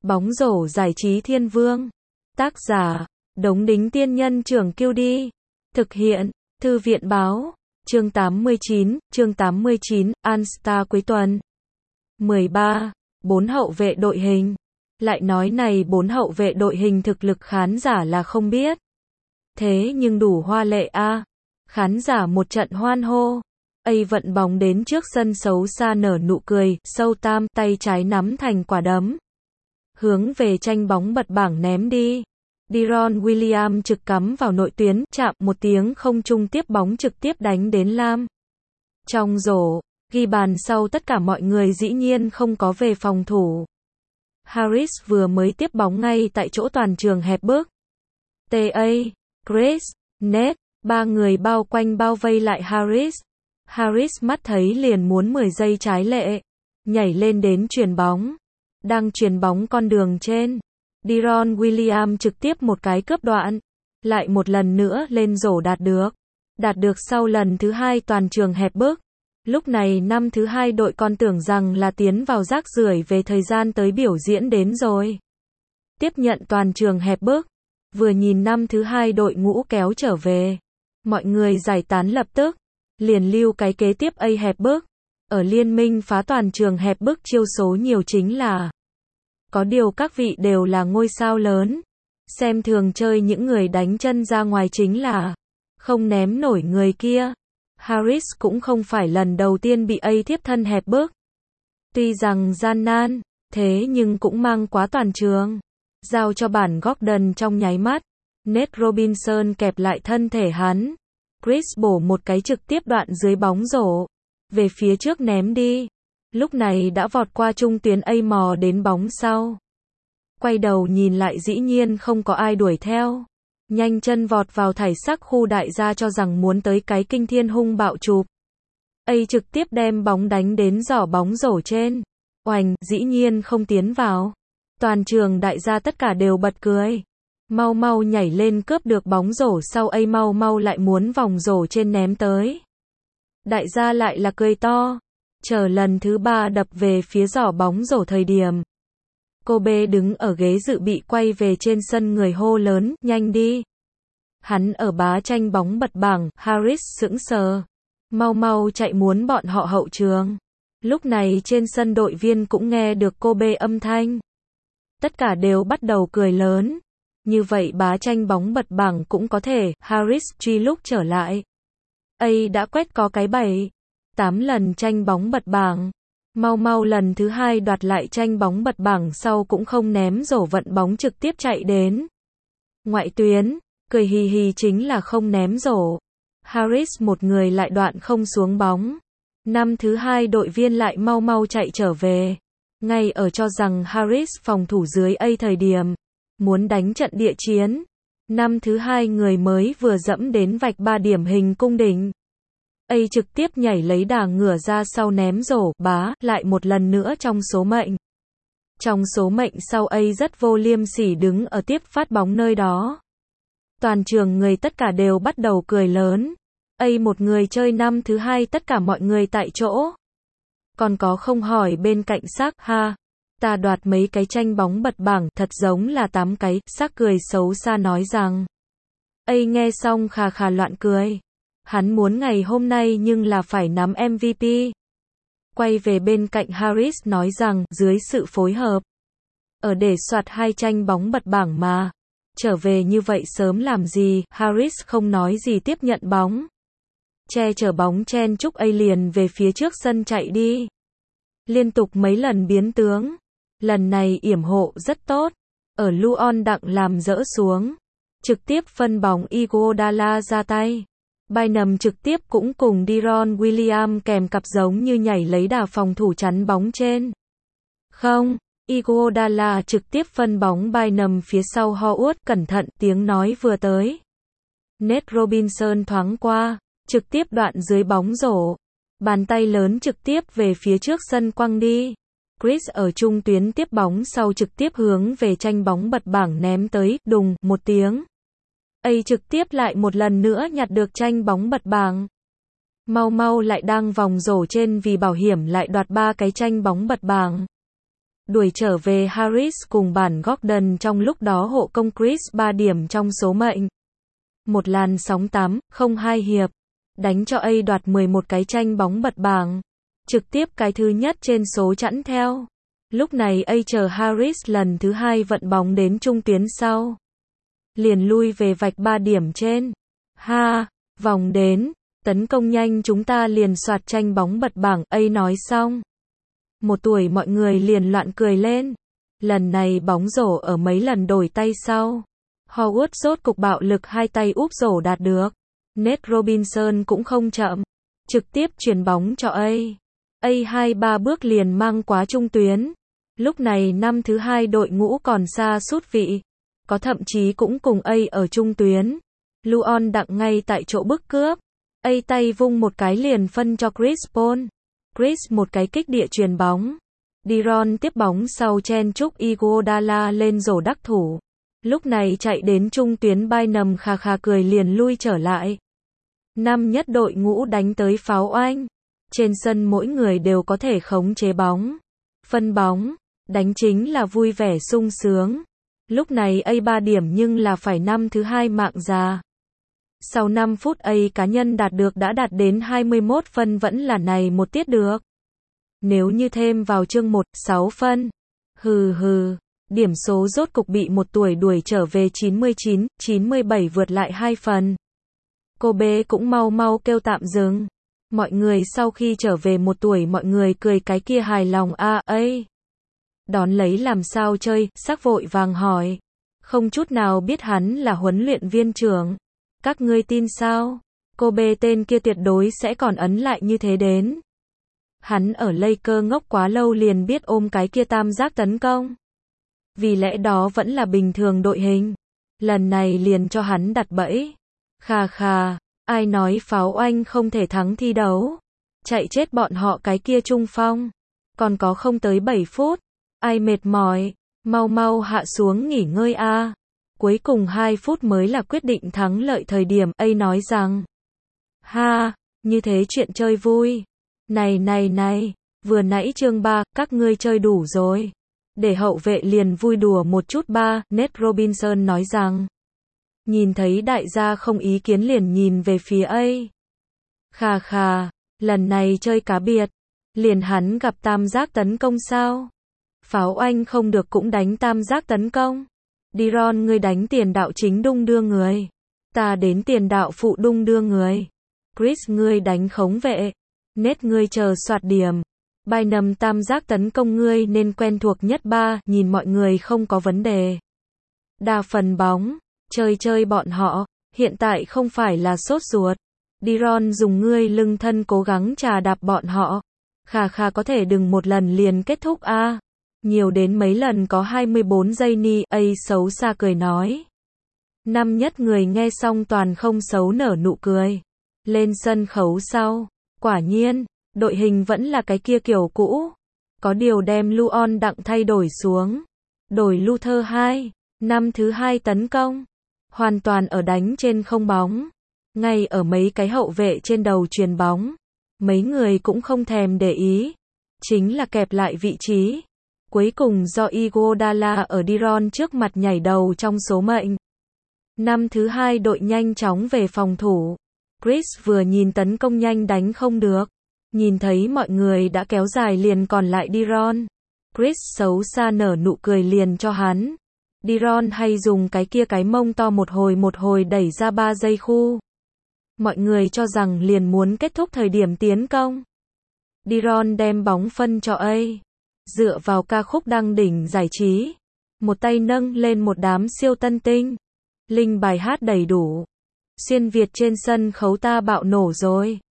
Bóng rổ giải trí thiên vương. Tác giả, Đống Đính Tiên Nhân Trưởng Kiêu Đi. Thực hiện, Thư viện Báo. Chương 89, All Star cuối tuần. 13. 4 hậu vệ đội hình. Lại nói này 4 hậu vệ đội hình thực lực khán giả là không biết. Thế nhưng đủ hoa lệ a. Khán giả một trận hoan hô. Vận bóng đến trước sân xấu xa nở nụ cười, sâu tam, tay trái nắm thành quả đấm. Hướng về tranh bóng bật bảng ném đi. Deron Williams trực cắm vào nội tuyến, chạm một tiếng không trung tiếp bóng trực tiếp đánh đến lam. Trong rổ, ghi bàn sau tất cả mọi người dĩ nhiên không có về phòng thủ. Harris vừa mới tiếp bóng ngay tại chỗ toàn trường hẹp bước. T.A. Chris, Nate, ba người bao quanh bao vây lại Harris. Harris mắt thấy liền muốn 10 giây trái lệ. Nhảy lên đến chuyền bóng. Đang chuyền bóng con đường trên. Deron Williams trực tiếp một cái cướp đoạn. Lại một lần nữa lên rổ đạt được. Đạt được sau lần thứ 2 toàn trường hẹp bước. Lúc này năm thứ 2 đội con tưởng rằng là tiến vào rác rưởi về thời gian tới biểu diễn đến rồi. Tiếp nhận toàn trường hẹp bước. Vừa nhìn năm thứ 2 đội ngũ kéo trở về. Mọi người giải tán lập tức. Liền lưu cái kế tiếp A hẹp bước. Ở liên minh phá toàn trường hẹp bước chiêu số nhiều chính là. Có điều các vị đều là ngôi sao lớn. Xem thường chơi những người đánh chân ra ngoài chính là. Không ném nổi người kia. Harris cũng không phải lần đầu tiên bị A tiếp thân hẹp bước. Tuy rằng gian nan, thế nhưng cũng mang quá toàn trường. Giao cho bản Gordon trong nháy mắt. Nate Robinson kẹp lại thân thể hắn. Chris bổ một cái trực tiếp đoạn dưới bóng rổ. Về phía trước ném đi. Lúc này đã vọt qua trung tuyến A mò đến bóng sau. Quay đầu nhìn lại dĩ nhiên không có ai đuổi theo. Nhanh chân vọt vào thảy sắc khu đại gia cho rằng muốn tới cái kinh thiên hung bạo chụp. A trực tiếp đem bóng đánh đến giỏ bóng rổ trên. Oành, dĩ nhiên không tiến vào. Toàn trường đại gia tất cả đều bật cười. Mau mau nhảy lên cướp được bóng rổ sau A mau mau lại muốn vòng rổ trên ném tới. Đại gia lại là cười to. Chờ lần thứ 3 đập về phía giỏ bóng rổ thời điểm. Kobe đứng ở ghế dự bị quay về trên sân người hô lớn, nhanh đi. Hắn ở bá tranh bóng bật bảng, Harris sững sờ. Mau mau chạy muốn bọn họ hậu trường. Lúc này trên sân đội viên cũng nghe được Kobe âm thanh. Tất cả đều bắt đầu cười lớn. Như vậy bá tranh bóng bật bảng cũng có thể, Harris truy lúc trở lại. A đã quét có cái 7-8 lần tranh bóng bật bảng. Mau mau lần thứ 2 đoạt lại tranh bóng bật bảng sau cũng không ném rổ vận bóng trực tiếp chạy đến. Ngoại tuyến, cười hì hì chính là không ném rổ. Harris một người lại đoạn không xuống bóng. Năm thứ 2 đội viên lại mau mau chạy trở về. Ngay ở cho rằng Harris phòng thủ dưới A thời điểm. Muốn đánh trận địa chiến. Năm thứ 2 người mới vừa dẫm đến vạch 3 điểm hình cung đỉnh. A trực tiếp nhảy lấy đà ngửa ra sau ném rổ, bá, lại một lần nữa trong số mệnh. Trong số mệnh sau A rất vô liêm sỉ đứng ở tiếp phát bóng nơi đó. Toàn trường người tất cả đều bắt đầu cười lớn. A một người chơi năm thứ 2 tất cả mọi người tại chỗ. Còn có không hỏi bên cạnh sắc, ha. Ta đoạt mấy cái tranh bóng bật bảng thật giống là 8 cái, sắc cười xấu xa nói rằng. A nghe xong khà khà loạn cười. Hắn muốn ngày hôm nay nhưng là phải nắm MVP. Quay về bên cạnh Harris nói rằng, dưới sự phối hợp. Ở để soạt 2 tranh bóng bật bảng mà. Trở về như vậy sớm làm gì, Harris không nói gì tiếp nhận bóng. Che chở bóng chen chúc A liền về phía trước sân chạy đi. Liên tục mấy lần biến tướng. Lần này yểm hộ rất tốt. Ở Luon đặng làm dỡ xuống. Trực tiếp phân bóng Iguodala ra tay. Bynum trực tiếp cũng cùng Deron Williams kèm cặp giống như nhảy lấy đà phòng thủ chắn bóng trên. Không, Iguodala trực tiếp phân bóng Bynum phía sau Howard cẩn thận tiếng nói vừa tới. Nate Robinson thoáng qua, trực tiếp đoạn dưới bóng rổ. Bàn tay lớn trực tiếp về phía trước sân quăng đi. Chris ở trung tuyến tiếp bóng sau trực tiếp hướng về tranh bóng bật bảng ném tới, đùng, một tiếng. A trực tiếp lại một lần nữa nhặt được tranh bóng bật bảng. Mau mau lại đang vòng rổ trên vì bảo hiểm lại đoạt 3 cái tranh bóng bật bảng. Đuổi trở về Harris cùng bản Gordon trong lúc đó hộ công Chris 3 điểm trong số mệnh. Một làn sóng 8-0-2 hiệp. Đánh cho A đoạt 11 cái tranh bóng bật bảng. Trực tiếp cái thứ nhất trên số chẵn theo. Lúc này A chờ Harris lần thứ 2 vận bóng đến trung tuyến sau. Liền lui về vạch 3 điểm trên. Vòng đến. Tấn công nhanh chúng ta liền soạt tranh bóng bật bảng. A nói xong. Một tuổi mọi người liền loạn cười lên. Lần này bóng rổ ở mấy lần đổi tay sau. Howard rốt cục bạo lực hai tay úp rổ đạt được. Nate Robinson cũng không chậm. Trực tiếp chuyền bóng cho A. A 2-3 bước liền mang quá trung tuyến. Lúc này năm thứ 2 đội ngũ còn xa sút vị. Có thậm chí cũng cùng A ở trung tuyến. Luon đặng ngay tại chỗ bức cướp. A tay vung một cái liền phân cho Chris Paul. Chris một cái kích địa chuyền bóng. De'Ron tiếp bóng sau chen chúc Iguodala lên rổ đắc thủ. Lúc này chạy đến trung tuyến Bynum khà khà cười liền lui trở lại. Năm nhất đội ngũ đánh tới pháo oanh. Trên sân mỗi người đều có thể khống chế bóng. Phân bóng. Đánh chính là vui vẻ sung sướng. Lúc này A 3 điểm nhưng là phải năm thứ 2 mạng già. Sau 5 phút A cá nhân đạt được đã đạt đến 21 phân vẫn là này một tiết được. Nếu như thêm vào chương 1, 6 phân. Điểm số rốt cục bị một tuổi đuổi trở về 99-97 vượt lại 2 phần. Kobe cũng mau kêu tạm dừng. Mọi người sau khi trở về một tuổi mọi người cười cái kia hài lòng A. Đón lấy làm sao chơi, sắc vội vàng hỏi. Không chút nào biết hắn là huấn luyện viên trưởng. Các ngươi tin sao? Kobe tên kia tuyệt đối sẽ còn ấn lại như thế đến. Hắn ở Lakers ngốc quá lâu liền biết ôm cái kia tam giác tấn công. Vì lẽ đó vẫn là bình thường đội hình. Lần này liền cho hắn đặt bẫy. Ai nói pháo oanh không thể thắng thi đấu. Chạy chết bọn họ cái kia trung phong. Còn có không tới 7 phút. Ai mệt mỏi, mau hạ xuống nghỉ ngơi a. Cuối cùng 2 phút mới là quyết định thắng lợi thời điểm. A nói rằng. Như thế chuyện chơi vui. Này, vừa nãy chương 3, các ngươi chơi đủ rồi. Để hậu vệ liền vui đùa một chút ba, Nate Robinson nói rằng. Nhìn thấy đại gia không ý kiến liền nhìn về phía A. Lần này chơi cá biệt. Liền hắn gặp tam giác tấn công sao? Pháo oanh không được cũng đánh tam giác tấn công. De'Ron ngươi đánh tiền đạo chính đung đưa người. Ta đến tiền đạo phụ đung đưa người. Chris ngươi đánh khống vệ. Nate ngươi chờ soạt điểm. Bynum tam giác tấn công ngươi nên quen thuộc nhất ba, nhìn mọi người không có vấn đề. Đa phần bóng, chơi bọn họ, hiện tại không phải là sốt ruột. De'Ron dùng ngươi lưng thân cố gắng trà đạp bọn họ. Có thể đừng một lần liền kết thúc a. Nhiều đến mấy lần có 24 giây ni, A xấu xa cười nói. Năm nhất người nghe xong toàn không xấu nở nụ cười. Lên sân khấu sau, quả nhiên, đội hình vẫn là cái kia kiểu cũ. Có điều đem Luon đặng thay đổi xuống. Đổi Luther 2, năm thứ 2 tấn công. Hoàn toàn ở đánh trên không bóng. Ngay ở mấy cái hậu vệ trên đầu chuyền bóng. Mấy người cũng không thèm để ý. Chính là kẹp lại vị trí. Cuối cùng do Iguodala ở De'Ron trước mặt nhảy đầu trong số mệnh. Năm thứ 2 đội nhanh chóng về phòng thủ. Chris vừa nhìn tấn công nhanh đánh không được. Nhìn thấy mọi người đã kéo dài liền còn lại De'Ron. Chris xấu xa nở nụ cười liền cho hắn. De'Ron hay dùng cái kia cái mông to một hồi đẩy ra 3 giây khu. Mọi người cho rằng liền muốn kết thúc thời điểm tiến công. De'Ron đem bóng phân cho A. Dựa vào ca khúc đăng đỉnh giải trí. Một tay nâng lên một đám siêu tân tinh. Linh bài hát đầy đủ. Xuyên Việt trên sân khấu ta bạo nổ rồi.